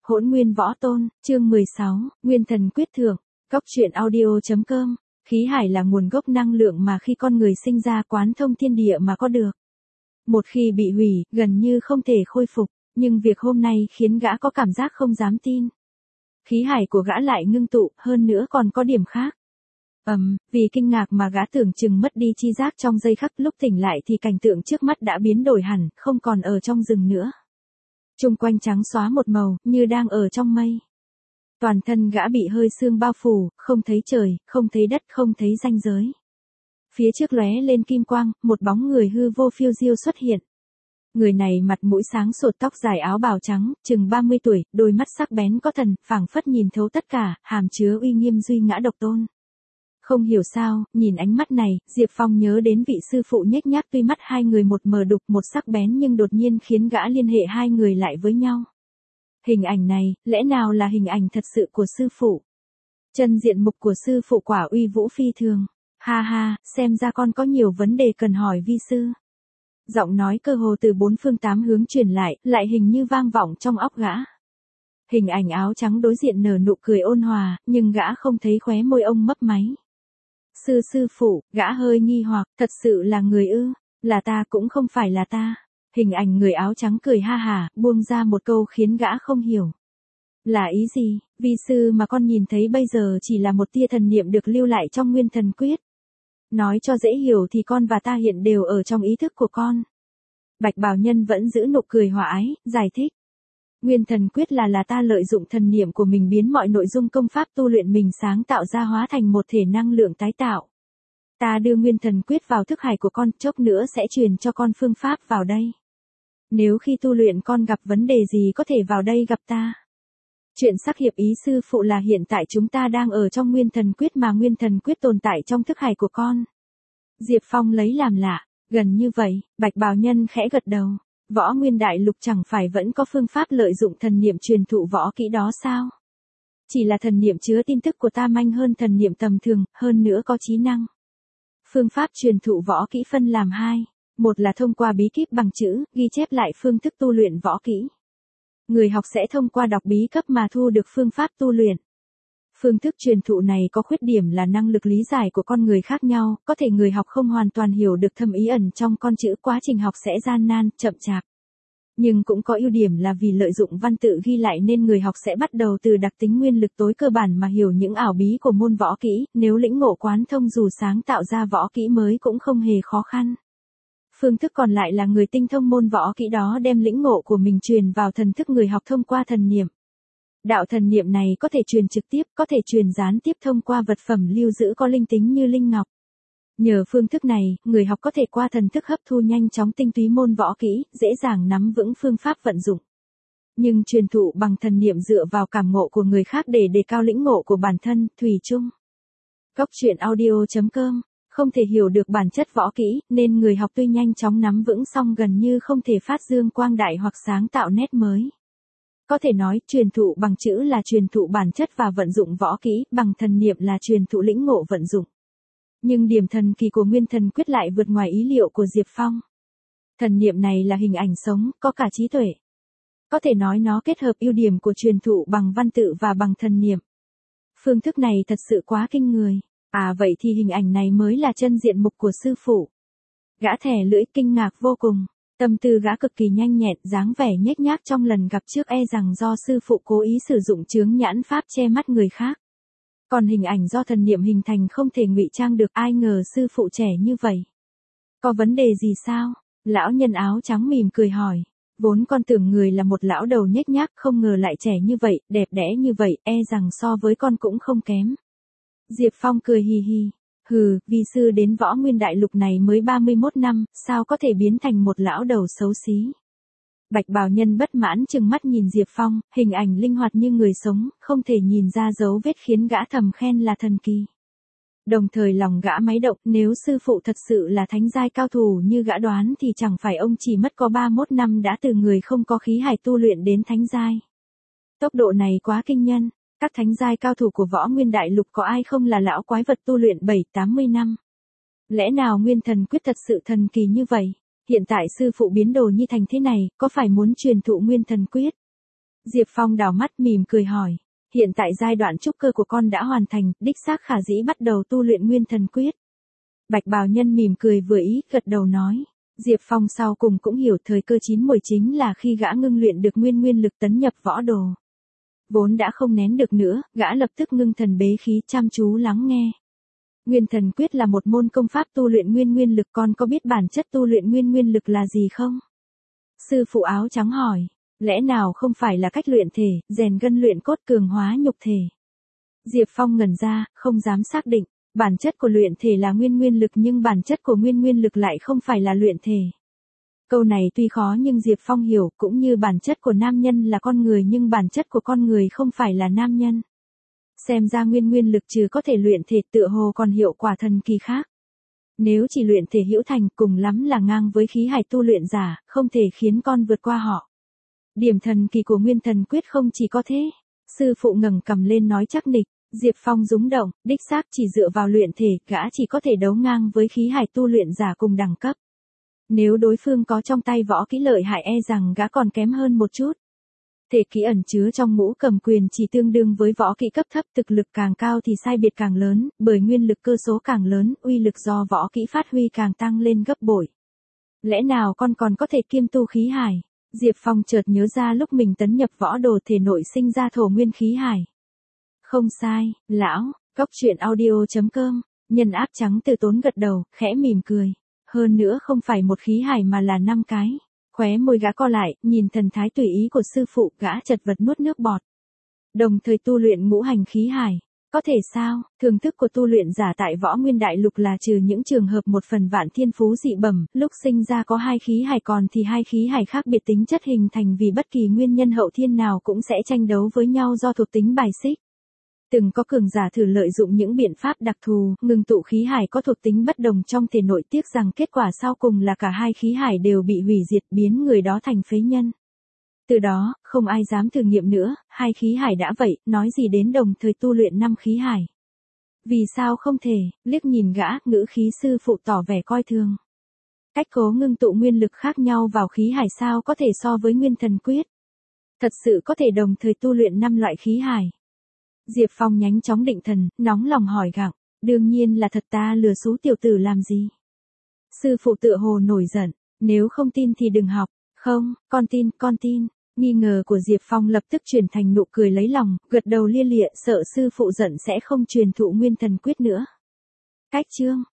Hỗn Nguyên Võ Tôn, chương 16, Nguyên Thần Quyết Thượng, Cốc truyện audio.com. Khí hải là nguồn gốc năng lượng mà khi con người sinh ra quán thông thiên địa mà có được. Một khi bị hủy, gần như không thể khôi phục, nhưng việc hôm nay khiến gã có cảm giác không dám tin. Khí hải của gã lại ngưng tụ, hơn nữa còn có điểm khác. Vì kinh ngạc mà gã tưởng chừng mất đi chi giác trong giây khắc, lúc tỉnh lại thì cảnh tượng trước mắt đã biến đổi hẳn, không còn ở trong rừng nữa. Chung quanh trắng xóa một màu, như đang ở trong mây. Toàn thân gã bị hơi sương bao phủ, không thấy trời, không thấy đất, không thấy ranh giới. Phía trước lóe lên kim quang, một bóng người hư vô phiêu diêu xuất hiện. Người này mặt mũi sáng sột, tóc dài, áo bào trắng, chừng 30 tuổi, đôi mắt sắc bén có thần, phảng phất nhìn thấu tất cả, hàm chứa uy nghiêm duy ngã độc tôn. Không hiểu sao, nhìn ánh mắt này, Diệp Phong nhớ đến vị sư phụ nhếch nhác, tuy mắt hai người một mờ đục một sắc bén nhưng đột nhiên khiến gã liên hệ hai người lại với nhau. Hình ảnh này, lẽ nào là hình ảnh thật sự của sư phụ? Chân diện mục của sư phụ quả uy vũ phi thường. Ha ha, xem ra con có nhiều vấn đề cần hỏi vi sư. Giọng nói cơ hồ từ bốn phương tám hướng truyền lại hình như vang vọng trong óc gã. Hình ảnh áo trắng đối diện nở nụ cười ôn hòa, nhưng gã không thấy khóe môi ông mấp máy. Sư phụ, gã hơi nghi hoặc, thật sự là người ư? Là ta cũng không phải là ta. Hình ảnh người áo trắng cười ha hả, buông ra một câu khiến gã không hiểu. Là ý gì? Vi sư mà con nhìn thấy bây giờ chỉ là một tia thần niệm được lưu lại trong Nguyên Thần Quyết. Nói cho dễ hiểu thì con và ta hiện đều ở trong ý thức của con. Bạch bào nhân vẫn giữ nụ cười hòa ái, giải thích. Nguyên Thần Quyết là ta lợi dụng thần niệm của mình biến mọi nội dung công pháp tu luyện mình sáng tạo ra hóa thành một thể năng lượng tái tạo. Ta đưa Nguyên Thần Quyết vào thức hải của con, chốc nữa sẽ truyền cho con phương pháp vào đây. Nếu khi tu luyện con gặp vấn đề gì có thể vào đây gặp ta. Chuyện xác hiệp ý sư phụ là hiện tại chúng ta đang ở trong Nguyên Thần Quyết mà Nguyên Thần Quyết tồn tại trong thức hải của con. Diệp Phong lấy làm lạ, gần như vậy, Bạch bào nhân khẽ gật đầu. Võ Nguyên Đại Lục chẳng phải vẫn có phương pháp lợi dụng thần niệm truyền thụ võ kỹ đó sao? Chỉ là thần niệm chứa tin tức của ta manh hơn thần niệm tầm thường, hơn nữa có trí năng. Phương pháp truyền thụ võ kỹ phân làm hai. Một là thông qua bí kíp bằng chữ, ghi chép lại phương thức tu luyện võ kỹ. Người học sẽ thông qua đọc bí cấp mà thu được phương pháp tu luyện. Phương thức truyền thụ này có khuyết điểm là năng lực lý giải của con người khác nhau, có thể người học không hoàn toàn hiểu được thâm ý ẩn trong con chữ, quá trình học sẽ gian nan, chậm chạp. Nhưng cũng có ưu điểm là vì lợi dụng văn tự ghi lại nên người học sẽ bắt đầu từ đặc tính nguyên lực tối cơ bản mà hiểu những ảo bí của môn võ kỹ, nếu lĩnh ngộ quán thông dù sáng tạo ra võ kỹ mới cũng không hề khó khăn. Phương thức còn lại là người tinh thông môn võ kỹ đó đem lĩnh ngộ của mình truyền vào thần thức người học thông qua thần niệm. Đạo thần niệm này có thể truyền trực tiếp, có thể truyền gián tiếp thông qua vật phẩm lưu giữ có linh tính như linh ngọc. Nhờ phương thức này, người học có thể qua thần thức hấp thu nhanh chóng tinh túy môn võ kỹ, dễ dàng nắm vững phương pháp vận dụng. Nhưng truyền thụ bằng thần niệm dựa vào cảm ngộ của người khác để đề cao lĩnh ngộ của bản thân, thủy chung. Cốc truyện audio.com. Không thể hiểu được bản chất võ kỹ, nên người học tuy nhanh chóng nắm vững song gần như không thể phát dương quang đại hoặc sáng tạo nét mới. Có thể nói, truyền thụ bằng chữ là truyền thụ bản chất và vận dụng võ kỹ, bằng thần niệm là truyền thụ lĩnh ngộ vận dụng. Nhưng điểm thần kỳ của Nguyên Thần Quyết lại vượt ngoài ý liệu của Diệp Phong. Thần niệm này là hình ảnh sống, có cả trí tuệ. Có thể nói nó kết hợp ưu điểm của truyền thụ bằng văn tự và bằng thần niệm. Phương thức này thật sự quá kinh người. À vậy thì hình ảnh này mới là chân diện mục của sư phụ. Gã thẻ lưỡi kinh ngạc vô cùng. Tâm tư gã cực kỳ nhanh nhẹn, dáng vẻ nhếch nhác trong lần gặp trước e rằng do sư phụ cố ý sử dụng chướng nhãn pháp che mắt người khác. Còn hình ảnh do thần niệm hình thành không thể ngụy trang được, ai ngờ sư phụ trẻ như vậy. Có vấn đề gì sao? Lão nhân áo trắng mỉm cười hỏi. Vốn con tưởng người là một lão đầu nhếch nhác, không ngờ lại trẻ như vậy, đẹp đẽ như vậy, e rằng so với con cũng không kém. Diệp Phong cười hì hì. Hừ, vi sư đến Võ Nguyên Đại Lục này mới 31 năm, sao có thể biến thành một lão đầu xấu xí. Bạch bào nhân bất mãn trừng mắt nhìn Diệp Phong, hình ảnh linh hoạt như người sống, không thể nhìn ra dấu vết khiến gã thầm khen là thần kỳ. Đồng thời lòng gã máy động, nếu sư phụ thật sự là thánh giai cao thủ như gã đoán thì chẳng phải ông chỉ mất có 31 năm đã từ người không có khí hải tu luyện đến thánh giai. Tốc độ này quá kinh nhân. Các thánh giai cao thủ của Võ Nguyên Đại Lục có ai không là lão quái vật tu luyện 7-80 năm. Lẽ nào Nguyên Thần Quyết thật sự thần kỳ như vậy? Hiện tại sư phụ biến đồ như thành thế này, có phải muốn truyền thụ Nguyên Thần Quyết? Diệp Phong đảo mắt mỉm cười hỏi. Hiện tại giai đoạn trúc cơ của con đã hoàn thành, đích xác khả dĩ bắt đầu tu luyện nguyên thần quyết. Bạch bào nhân mỉm cười vừa ý, gật đầu nói. Diệp Phong sau cùng cũng hiểu thời cơ chín muồi chính là khi gã ngưng luyện được nguyên lực tấn nhập võ đồ. Vốn đã không nén được nữa, gã lập tức ngưng thần bế khí chăm chú lắng nghe. Nguyên thần quyết là một môn công pháp tu luyện nguyên lực, con có biết bản chất tu luyện nguyên lực là gì không? Sư phụ áo trắng hỏi. Lẽ nào không phải là cách luyện thể, rèn gân luyện cốt cường hóa nhục thể? Diệp Phong ngẩn ra, không dám xác định. Bản chất của luyện thể là nguyên lực nhưng bản chất của nguyên lực lại không phải là luyện thể. Câu này tuy khó nhưng Diệp Phong hiểu, cũng như bản chất của nam nhân là con người nhưng bản chất của con người không phải là nam nhân. Xem ra nguyên lực trừ có thể luyện thể tựa hồ còn hiệu quả thần kỳ khác. Nếu chỉ luyện thể hữu thành cùng lắm là ngang với khí hải tu luyện giả, không thể khiến con vượt qua họ. Điểm thần kỳ của nguyên thần quyết không chỉ có thế. Sư phụ ngẩng cầm lên nói chắc nịch. Diệp Phong rúng động, đích xác chỉ dựa vào luyện thể, gã chỉ có thể đấu ngang với khí hải tu luyện giả cùng đẳng cấp. Nếu đối phương có trong tay võ kỹ lợi hại rằng gã còn kém hơn một chút. Thể kỹ ẩn chứa trong ngũ cầm quyền chỉ tương đương với võ kỹ cấp thấp, thực lực càng cao thì sai biệt càng lớn, bởi nguyên lực cơ số càng lớn, uy lực do võ kỹ phát huy càng tăng lên gấp bội. Lẽ nào con còn có thể kiêm tu khí hải? Diệp Phong chợt nhớ ra lúc mình tấn nhập võ đồ thể nội sinh ra thổ nguyên khí hải. Không sai, lão, goctruyện.audio.com, nhân áp trắng từ tốn gật đầu, khẽ mỉm cười. Hơn nữa không phải một khí hải mà là 5 cái. Khóe môi gã co lại, nhìn thần thái tùy ý của sư phụ, gã chật vật nuốt nước bọt. Đồng thời tu luyện ngũ hành khí hải. Có thể sao? Thường thức của tu luyện giả tại Võ Nguyên Đại Lục là trừ những trường hợp một phần vạn thiên phú dị bẩm, lúc sinh ra có 2 khí hải còn thì 2 khí hải khác biệt tính chất hình thành vì bất kỳ nguyên nhân hậu thiên nào cũng sẽ tranh đấu với nhau do thuộc tính bài xích. Từng có cường giả thử lợi dụng những biện pháp đặc thù, ngừng tụ khí hải có thuộc tính bất đồng trong thể nội, tiếc rằng kết quả sau cùng là cả 2 khí hải đều bị hủy diệt, biến người đó thành phế nhân. Từ đó, không ai dám thử nghiệm nữa, 2 khí hải đã vậy, nói gì đến đồng thời tu luyện 5 khí hải. Vì sao không thể? Liếc nhìn gã, ngữ khí sư phụ tỏ vẻ coi thường. Cách cố ngưng tụ nguyên lực khác nhau vào khí hải sao có thể so với nguyên thần quyết? Thật sự có thể đồng thời tu luyện 5 loại khí hải. Diệp Phong nhanh chóng định thần, nóng lòng hỏi gặng, đương nhiên là thật, ta lừa xú tiểu tử làm gì? Sư phụ tựa hồ nổi giận, nếu không tin thì đừng học. Không, con tin. Nghi ngờ của Diệp Phong lập tức chuyển thành nụ cười lấy lòng, gật đầu lia lịa, sợ sư phụ giận sẽ không truyền thụ nguyên thần quyết nữa. Cách chương